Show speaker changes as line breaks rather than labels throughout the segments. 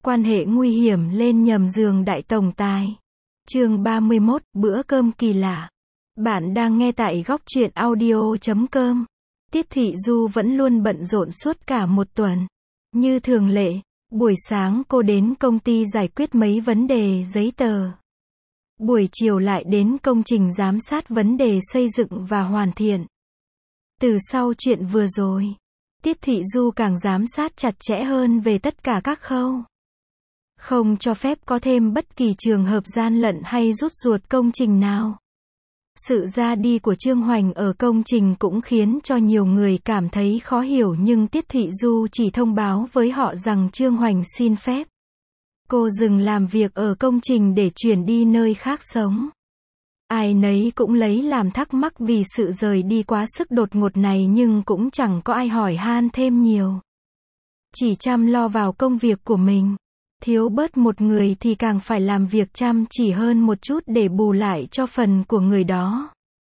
Quan hệ nguy hiểm lên nhầm giường đại tổng tài. Chương 31, bữa cơm kỳ lạ. Bạn đang nghe tại góc truyện audio.com. Tiết Thị Du vẫn luôn bận rộn suốt cả một tuần. Như thường lệ, buổi sáng cô đến công ty giải quyết mấy vấn đề giấy tờ. Buổi chiều lại đến công trình giám sát vấn đề xây dựng và hoàn thiện. Từ sau chuyện vừa rồi, Tiết Thị Du càng giám sát chặt chẽ hơn về tất cả các khâu. Không cho phép có thêm bất kỳ trường hợp gian lận hay rút ruột công trình nào. Sự ra đi của Trương Hoành ở công trình cũng khiến cho nhiều người cảm thấy khó hiểu, nhưng Tiết Thị Du chỉ thông báo với họ rằng Trương Hoành xin phép cô dừng làm việc ở công trình để chuyển đi nơi khác sống. Ai nấy cũng lấy làm thắc mắc vì sự rời đi quá sức đột ngột này, nhưng cũng chẳng có ai hỏi han thêm nhiều. Chỉ chăm lo vào công việc của mình. Thiếu bớt một người thì càng phải làm việc chăm chỉ hơn một chút để bù lại cho phần của người đó.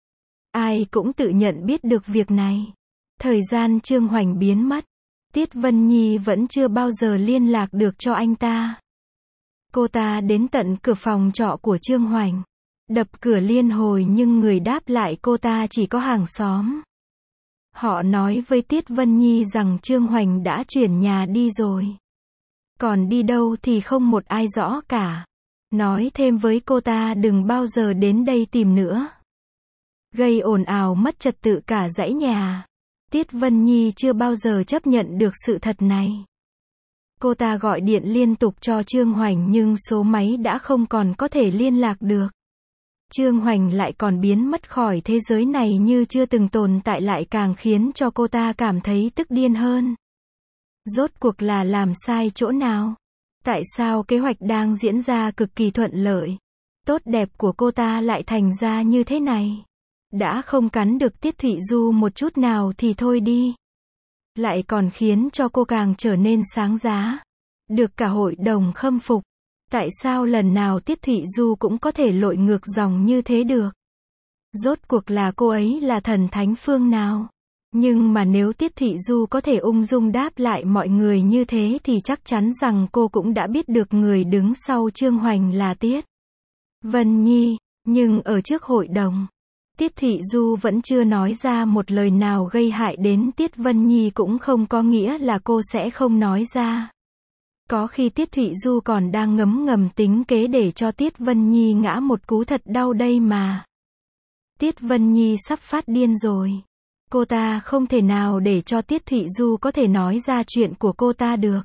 Ai cũng tự nhận biết được việc này. Thời gian Trương Hoành biến mất, Tiết Vân Nhi vẫn chưa bao giờ liên lạc được cho anh ta. Cô ta đến tận cửa phòng trọ của Trương Hoành, đập cửa liên hồi nhưng người đáp lại cô ta chỉ có hàng xóm. Họ nói với Tiết Vân Nhi rằng Trương Hoành đã chuyển nhà đi rồi. Còn đi đâu thì không một ai rõ cả. Nói thêm với cô ta đừng bao giờ đến đây tìm nữa. Gây ồn ào mất trật tự cả dãy nhà. Tiết Vân Nhi chưa bao giờ chấp nhận được sự thật này. Cô ta gọi điện liên tục cho Trương Hoành nhưng số máy đã không còn có thể liên lạc được. Trương Hoành lại còn biến mất khỏi thế giới này như chưa từng tồn tại, lại càng khiến cho cô ta cảm thấy tức điên hơn. Rốt cuộc là làm sai chỗ nào? Tại sao kế hoạch đang diễn ra cực kỳ thuận lợi, tốt đẹp của cô ta lại thành ra như thế này? Đã không cắn được Tiết Thị Du một chút nào thì thôi đi. Lại còn khiến cho cô càng trở nên sáng giá. Được cả hội đồng khâm phục. Tại sao lần nào Tiết Thị Du cũng có thể lội ngược dòng như thế được? Rốt cuộc là cô ấy là thần thánh phương nào? Nhưng mà nếu Tiết Thị Du có thể ung dung đáp lại mọi người như thế thì chắc chắn rằng cô cũng đã biết được người đứng sau Trương Hoành là Tiết Vân Nhi. Nhưng ở trước hội đồng, Tiết Thị Du vẫn chưa nói ra một lời nào gây hại đến Tiết Vân Nhi, cũng không có nghĩa là cô sẽ không nói ra. Có khi Tiết Thị Du còn đang ngấm ngầm tính kế để cho Tiết Vân Nhi ngã một cú thật đau đây mà. Tiết Vân Nhi sắp phát điên rồi. Cô ta không thể nào để cho Tiết Thị Du có thể nói ra chuyện của cô ta được.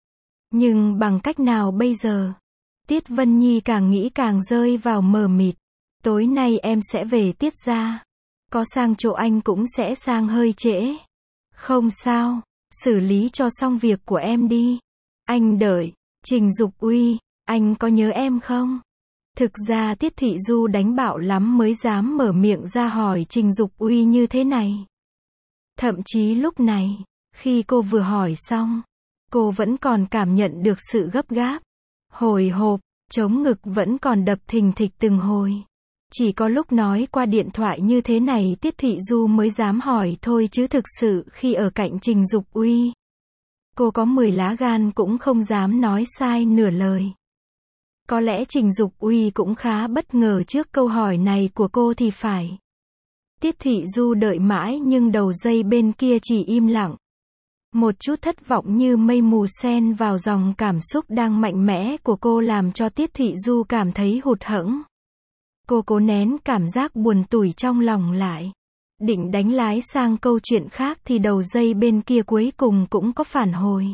Nhưng bằng cách nào bây giờ? Tiết Vân Nhi càng nghĩ càng rơi vào mờ mịt. Tối nay em sẽ về Tiết gia. Có sang chỗ anh cũng sẽ sang hơi trễ. Không sao, xử lý cho xong việc của em đi. Anh đợi. Trình Dục Uy, anh có nhớ em không? Thực ra Tiết Thị Du đánh bạo lắm mới dám mở miệng ra hỏi Trình Dục Uy như thế này. Thậm chí lúc này, khi cô vừa hỏi xong, cô vẫn còn cảm nhận được sự gấp gáp, hồi hộp, trống ngực vẫn còn đập thình thịch từng hồi. Chỉ có lúc nói qua điện thoại như thế này Tiết Thị Du mới dám hỏi thôi, chứ thực sự khi ở cạnh Trình Dục Uy, cô có 10 lá gan cũng không dám nói sai nửa lời. Có lẽ Trình Dục Uy cũng khá bất ngờ trước câu hỏi này của cô thì phải. Tiết Thị Du đợi mãi nhưng đầu dây bên kia chỉ im lặng. Một chút thất vọng như mây mù xen vào dòng cảm xúc đang mạnh mẽ của cô làm cho Tiết Thị Du cảm thấy hụt hẫng. Cô cố nén cảm giác buồn tủi trong lòng lại. Định đánh lái sang câu chuyện khác thì đầu dây bên kia cuối cùng cũng có phản hồi.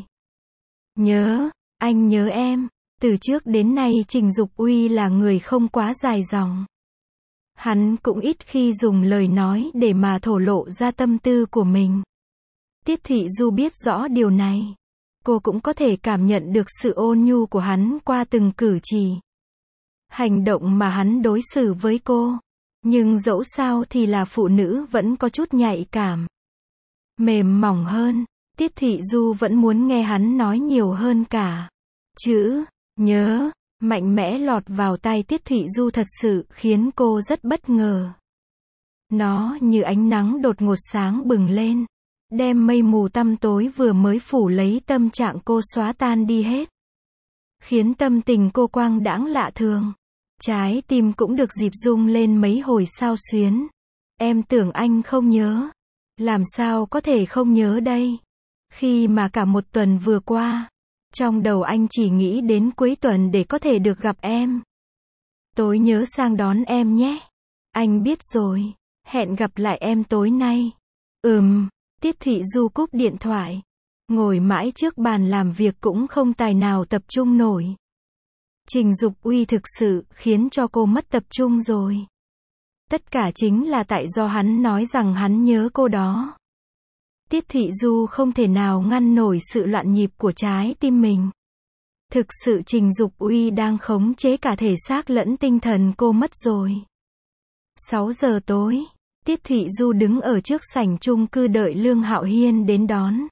Nhớ, anh nhớ em. Từ trước đến nay Trình Dục Uy là người không quá dài dòng. Hắn cũng ít khi dùng lời nói để mà thổ lộ ra tâm tư của mình. Tiết Thị Du biết rõ điều này. Cô cũng có thể cảm nhận được sự ôn nhu của hắn qua từng cử chỉ, hành động mà hắn đối xử với cô. Nhưng dẫu sao thì là phụ nữ vẫn có chút nhạy cảm, mềm mỏng hơn. Tiết Thị Du vẫn muốn nghe hắn nói nhiều hơn cả. Chữ nhớ mạnh mẽ lọt vào tai Tiết Thị Du thật sự khiến cô rất bất ngờ. Nó như ánh nắng đột ngột sáng bừng lên, đem mây mù tăm tối vừa mới phủ lấy tâm trạng cô xóa tan đi hết. khiến tâm tình cô quang đãng lạ thường. Trái tim cũng được dịp rung lên mấy hồi xao xuyến. Em tưởng anh không nhớ. Làm sao có thể không nhớ đây? Khi mà cả một tuần vừa qua, trong đầu anh chỉ nghĩ đến cuối tuần để có thể được gặp em. Tối nhớ sang đón em nhé. Anh biết rồi. Hẹn gặp lại em tối nay. Tiết Thụy Du cúp điện thoại. Ngồi mãi trước bàn làm việc cũng không tài nào tập trung nổi. Trình Dục Uy thực sự khiến cho cô mất tập trung rồi. Tất cả chính là tại do hắn nói rằng hắn nhớ cô đó. Tiết Thụy Du không thể nào ngăn nổi sự loạn nhịp của trái tim mình. Thực sự Trình Dục Uy đang khống chế cả thể xác lẫn tinh thần cô mất rồi. 6 giờ tối, Tiết Thụy Du đứng ở trước sảnh chung cư đợi Lương Hạo Hiên đến đón.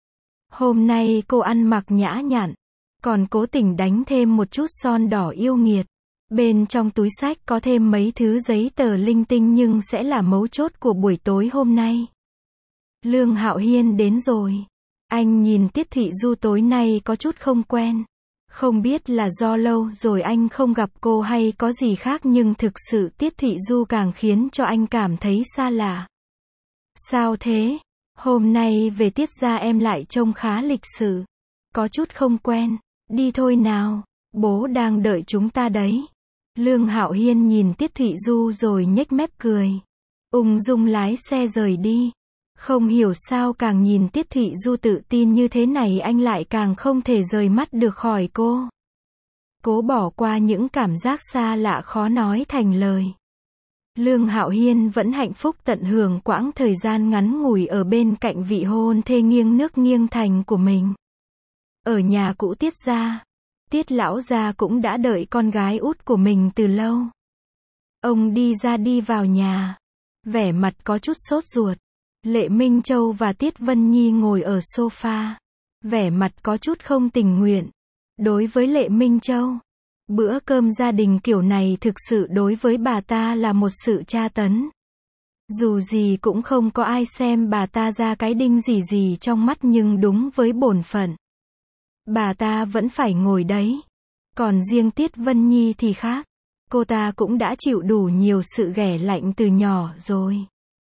Hôm nay cô ăn mặc nhã nhặn, còn cố tình đánh thêm một chút son đỏ yêu nghiệt. Bên trong túi xách có thêm mấy thứ giấy tờ linh tinh nhưng sẽ là mấu chốt của buổi tối hôm nay. Lương Hạo Hiên đến rồi. Anh nhìn Tiết Thụy Du tối nay có chút không quen. Không biết là do lâu rồi anh không gặp cô hay có gì khác nhưng thực sự Tiết Thụy Du càng khiến cho anh cảm thấy xa lạ. Sao thế? Hôm nay về Tiết gia em lại trông khá lịch sự. Có chút không quen. Đi thôi nào. Bố đang đợi chúng ta đấy. Lương Hạo Hiên nhìn Tiết Thụy Du rồi nhếch mép cười. Ung dung lái xe rời đi. Không hiểu sao càng nhìn Tiết Thụy Du tự tin như thế này anh lại càng không thể rời mắt được khỏi cô. Cố bỏ qua những cảm giác xa lạ khó nói thành lời. Lương Hạo Hiên vẫn hạnh phúc tận hưởng quãng thời gian ngắn ngủi ở bên cạnh vị hôn thê nghiêng nước nghiêng thành của mình. Ở nhà cũ Tiết gia, Tiết lão gia cũng đã đợi con gái út của mình từ lâu. Ông đi vào nhà, vẻ mặt có chút sốt ruột. Lệ Minh Châu và Tiết Vân Nhi ngồi ở sofa, vẻ mặt có chút không tình nguyện. Đối với Lệ Minh Châu, bữa cơm gia đình kiểu này thực sự đối với bà ta là một sự tra tấn. Dù gì cũng không có ai xem bà ta ra cái đinh gì trong mắt nhưng đúng với bổn phận, bà ta vẫn phải ngồi đấy. Còn riêng Tiết Vân Nhi thì khác. Cô ta cũng đã chịu đủ nhiều sự ghẻ lạnh từ nhỏ rồi.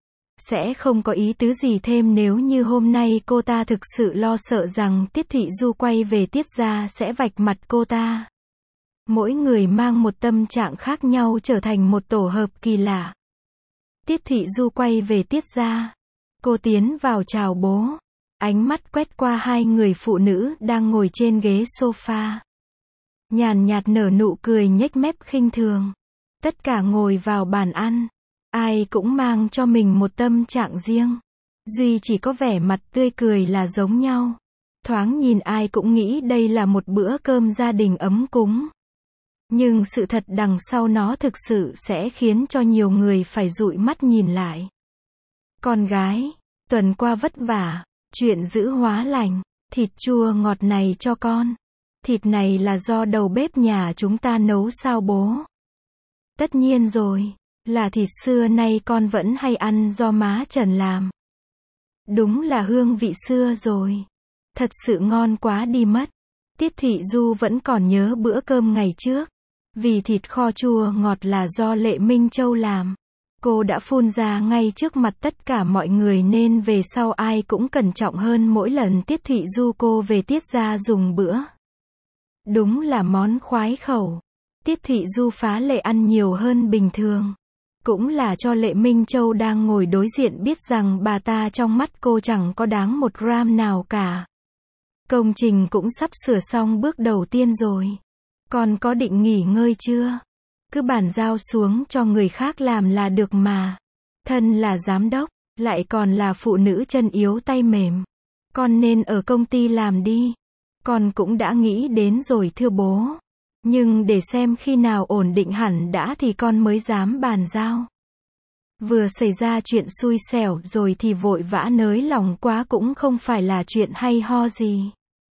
Sẽ không có ý tứ gì thêm nếu như hôm nay cô ta thực sự lo sợ rằng Tiết Thụy Du quay về Tiết gia sẽ vạch mặt cô ta. Mỗi người mang một tâm trạng khác nhau trở thành một tổ hợp kỳ lạ. Tiết Thụy Du quay về Tiết gia. Cô tiến vào chào bố. Ánh mắt quét qua hai người phụ nữ đang ngồi trên ghế sofa. Nhàn nhạt nở nụ cười nhếch mép khinh thường. Tất cả ngồi vào bàn ăn. Ai cũng mang cho mình một tâm trạng riêng. Duy chỉ có vẻ mặt tươi cười là giống nhau. Thoáng nhìn ai cũng nghĩ đây là một bữa cơm gia đình ấm cúng. Nhưng sự thật đằng sau nó thực sự sẽ khiến cho nhiều người phải dụi mắt nhìn lại. Con gái, tuần qua vất vả, chuyện giữ hóa lành, thịt chua ngọt này cho con. Thịt này là do đầu bếp nhà chúng ta nấu sao bố? Tất nhiên rồi, là thịt xưa nay con vẫn hay ăn do má Trần làm. Đúng là hương vị xưa rồi. Thật sự ngon quá đi mất. Tiết Thụy Du vẫn còn nhớ bữa cơm ngày trước. Vì thịt kho chua ngọt là do Lệ Minh Châu làm. Cô đã phun ra ngay trước mặt tất cả mọi người nên về sau ai cũng cẩn trọng hơn mỗi lần Tiết Thụy Du cô về Tiết gia dùng bữa. Đúng là món khoái khẩu. Tiết Thụy Du phá lệ ăn nhiều hơn bình thường. Cũng là cho Lệ Minh Châu đang ngồi đối diện biết rằng bà ta trong mắt cô chẳng có đáng 1 gram nào cả. Công trình cũng sắp sửa xong bước đầu tiên rồi. Con có định nghỉ ngơi chưa? Cứ bàn giao xuống cho người khác làm là được mà. Thân là giám đốc, lại còn là phụ nữ chân yếu tay mềm. Con nên ở công ty làm đi. Con cũng đã nghĩ đến rồi thưa bố. Nhưng để xem khi nào ổn định hẳn đã thì con mới dám bàn giao. Vừa xảy ra chuyện xui xẻo rồi thì vội vã nới lòng quá cũng không phải là chuyện hay ho gì.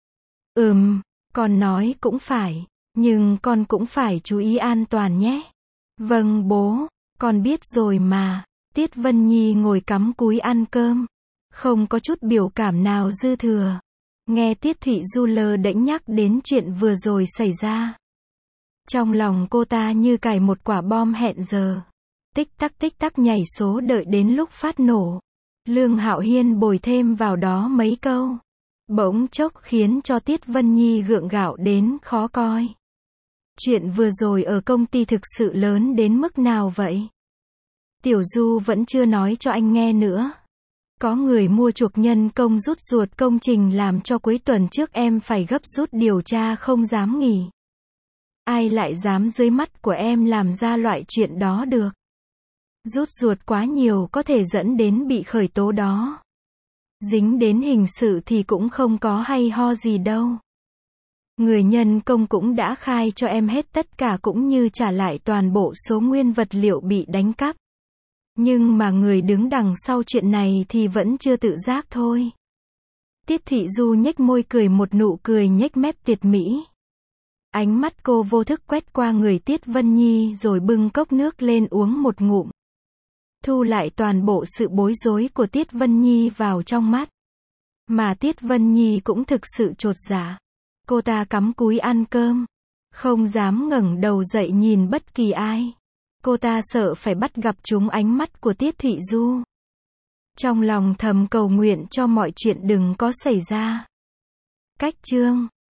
Con nói cũng phải. Nhưng con cũng phải chú ý an toàn nhé. Vâng bố, con biết rồi mà. Tiết Vân Nhi ngồi cắm cúi ăn cơm. Không có chút biểu cảm nào dư thừa. Nghe Tiết Thụy Du lơ đễnh nhắc đến chuyện vừa rồi xảy ra. Trong lòng cô ta như cài một quả bom hẹn giờ. Tích tắc nhảy số đợi đến lúc phát nổ. Lương Hạo Hiên bồi thêm vào đó mấy câu. Bỗng chốc khiến cho Tiết Vân Nhi gượng gạo đến khó coi. Chuyện vừa rồi ở công ty thực sự lớn đến mức nào vậy? Tiểu Du vẫn chưa nói cho anh nghe nữa. Có người mua chuộc nhân công rút ruột công trình làm cho cuối tuần trước em phải gấp rút điều tra không dám nghỉ. Ai lại dám dưới mắt của em làm ra loại chuyện đó được? Rút ruột quá nhiều có thể dẫn đến bị khởi tố đó. Dính đến hình sự thì cũng không có hay ho gì đâu. Người nhân công cũng đã khai cho em hết tất cả cũng như trả lại toàn bộ số nguyên vật liệu bị đánh cắp. Nhưng mà người đứng đằng sau chuyện này thì vẫn chưa tự giác thôi. Tiết Thụy Du nhếch môi cười một nụ cười nhếch mép tuyệt mỹ. Ánh mắt cô vô thức quét qua người Tiết Vân Nhi rồi bưng cốc nước lên uống một ngụm. Thu lại toàn bộ sự bối rối của Tiết Vân Nhi vào trong mắt. Mà Tiết Vân Nhi cũng thực sự chột dạ. Cô ta cắm cúi ăn cơm. Không dám ngẩng đầu dậy nhìn bất kỳ ai. Cô ta sợ phải bắt gặp chúng ánh mắt của Tiết Thụy Du. Trong lòng thầm cầu nguyện cho mọi chuyện đừng có xảy ra. Cách chương